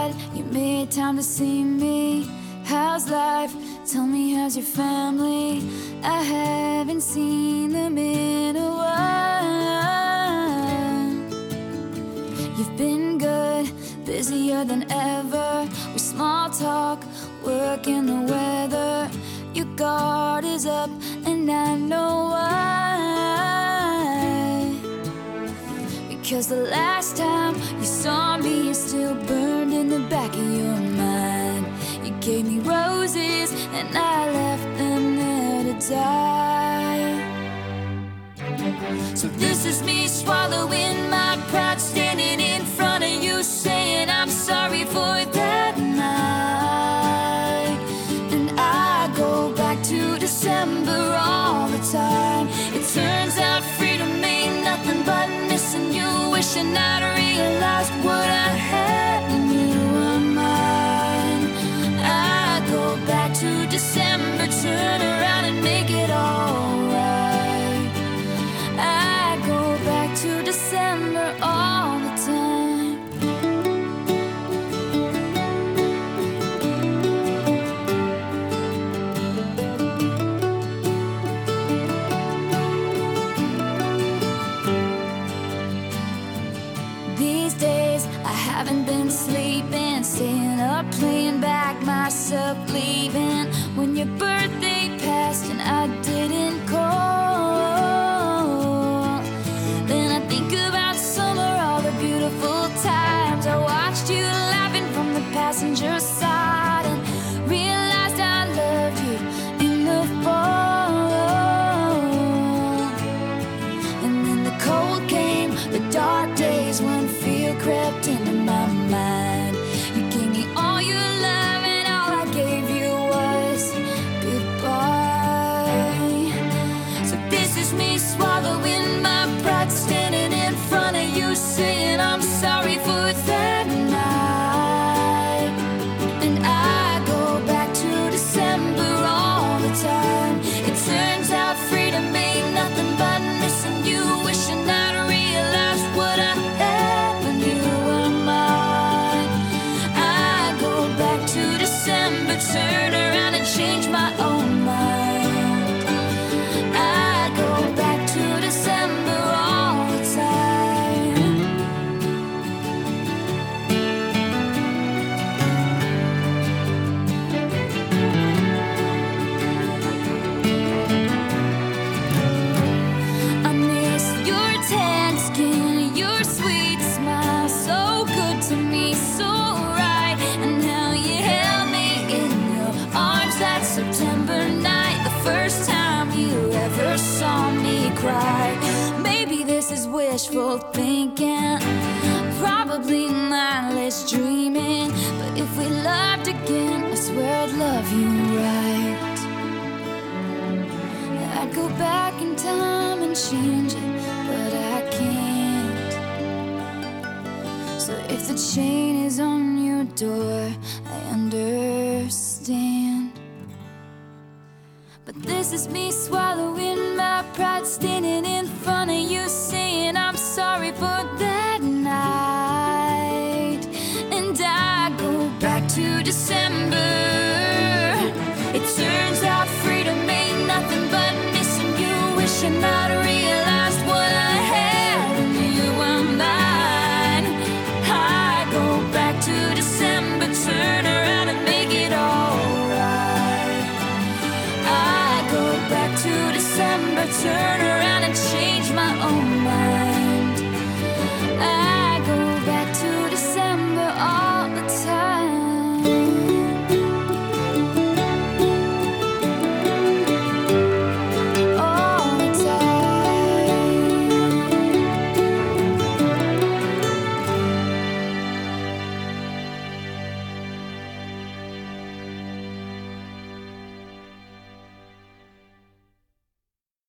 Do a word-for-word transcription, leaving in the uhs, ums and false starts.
glad you made time to see me. How's life? Tell me, how's your family? I haven't seen them in a while. You've been good, busier than ever, with small talk, work and the weather. Your guard is up and I know why. Because the last time you saw me is still burned in the back of your mind. You gave me roses and I left them there to die. So this is me swallowing my pride, standing in front of you saying I'm sorry for that night. And I go back to December all the time. It turns out freedom ain't nothing but missing you, wishing I'd realized what I had when you were mine. I go back to December, turn around and make it alright. I go back to December all the time. These days I haven't been sleeping, staying up, playing back myself, leaving when your birthday passed and I didn't call. Then I think about summer, all the beautiful times I watched you laughing from the passenger side, and realized I loved you in the fall. And then the cold came, the dark days when fear crept into my mind. You gave me all your love and all I gave you was goodbye. So this is me swallowing my pride, standing in front of you saying I'm sorry for that night. And I go back to December all the time. It turns out freedom ain't nothing but missing you, wishing I'd realized what I had when you were mine. I go back to December, turn around and change my own mind. I go back to December all the time. I miss your tan skin, your sweet smile, so good to me, so right. And how you held me in your arms that September night, the first time you ever saw me cry. Maybe this is wishful thinking, probably mindless dreaming, but if we loved again, I swear I'd love you right. I'd go back in time and change it, but I can't. So if the chain is on your door, I understand. But this is me swallowing my pride, standing in front of you saying I'm sorry for that night. And I go back to December.